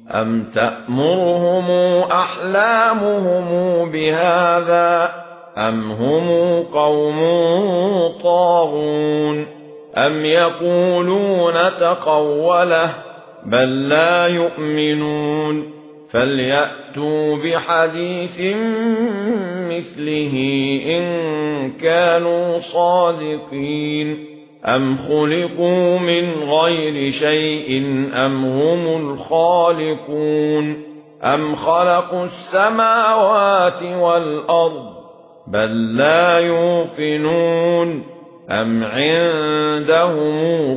أَمْ تَأْمُرُهُمْ أَحْلَامُهُمْ بِهَذَا أَمْ هُمْ قَوْمٌ طَاغُونَ أَمْ يَقُولُونَ تَقَوَّلَهُ بَل لَّا يُؤْمِنُونَ فَلْيَأْتُوا بِحَدِيثٍ مِثْلِهِ إِن كَانُوا صَادِقِينَ أَمْ خُلِقُوا مِنْ غَيْرِ شَيْءٍ أَمْ هُمُ الْخَالِقُونَ أَمْ خَلَقُوا السَّمَاوَاتِ وَالْأَرْضَ بَل لَّا يُوقِنُونَ أَمْ عِندَهُمْ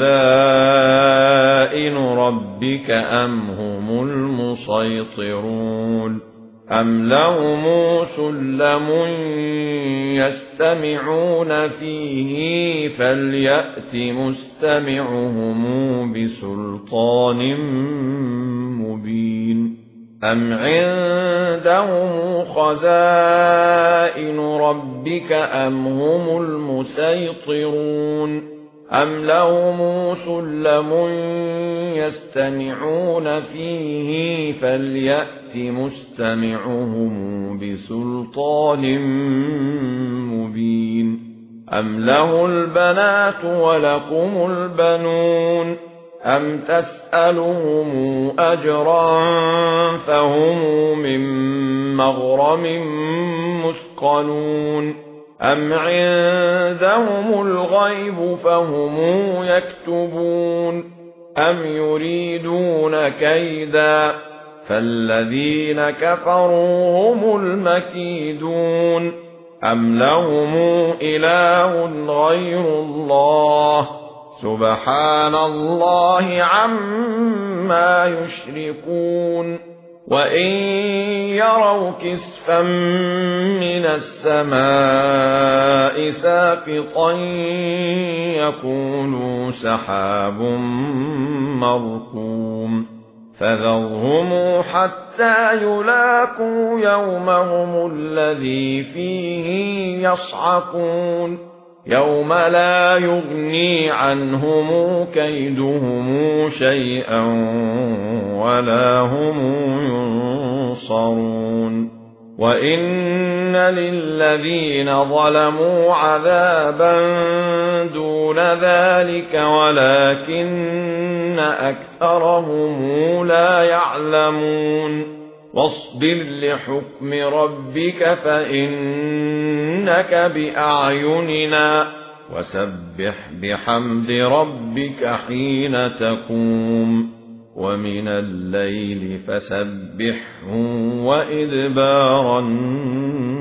خَزَائِنُ رَبِّكَ أَمْ هُمُ الْمُصَيْطِرُونَ أَمْ لَهُمْ سُلَّمٌ يَسْتَمِعُونَ فِيهِ فَلْيَأْتِ مُسْتَمِعُهُمْ بِسُلْطَانٍ مُبِينٍ أَمْ عِندَهُمْ خَزَائِنُ رَبِّكَ أَمْ هُمُ الْمُسَيْطِرُونَ أَمْ لَهُمْ سُلَّمٌ يَسْتَمِعُونَ فِيهِ فَلْيَأْتِ مُسْتَمِعُهُمْ بِسُلْطَانٍ مُبِينٍ أَمْ لَهُ الْبَنَاتُ وَلَكُمُ الْبَنُونَ أَمْ تَسْأَلُهُمْ أَجْرًا فَهُمْ مِنْ مَغْرَمٍ مُثْقَلُونَ أَمْ عِندَهُمُ الْغَيْبُ فَهُمْ يَكْتُبُونَ أَمْ يُرِيدُونَ كَيْدًا فَالَّذِينَ كَفَرُوا هُمُ الْمَكِيدُونَ أَمْ لَهُمْ إِلَٰهٌ غَيْرُ اللَّهِ سُبْحَانَ اللَّهِ عَمَّا يُشْرِكُونَ وَإِن يَرَوْا كِسْفًا مِّنَ السَّمَاءِ سَاقِطًا يَقُولُوا سَحَابٌ مَّرْكُومٌ فَذَرْهُمْ حَتَّىٰ يُلَاقُوا يَوْمَهُمُ الَّذِي فِيهِ يَصْعَقُونَ يَوْمَ لَا يُغْنِي عَنْهُمْ كَيْدُهُمْ شَيْئًا وَلَا هُمْ يُنصَرُونَ وَإِنَّ لِلَّذِينَ ظَلَمُوا عَذَابًا دُونَ ذَلِكَ وَلَكِنَّ أَكْثَرَهُمْ لَا يَعْلَمُونَ وَاصْبِرْ لِحُكْمِ رَبِّكَ فَإِنَّكَ بِأَعْيُنِنَا وَسَبِّحْ بِحَمْدِ رَبِّكَ حِينَ تَقُومُ وَمِنَ اللَّيْلِ فَسَبِّحْهُ وَإِدْبَارَ النُّجُومِ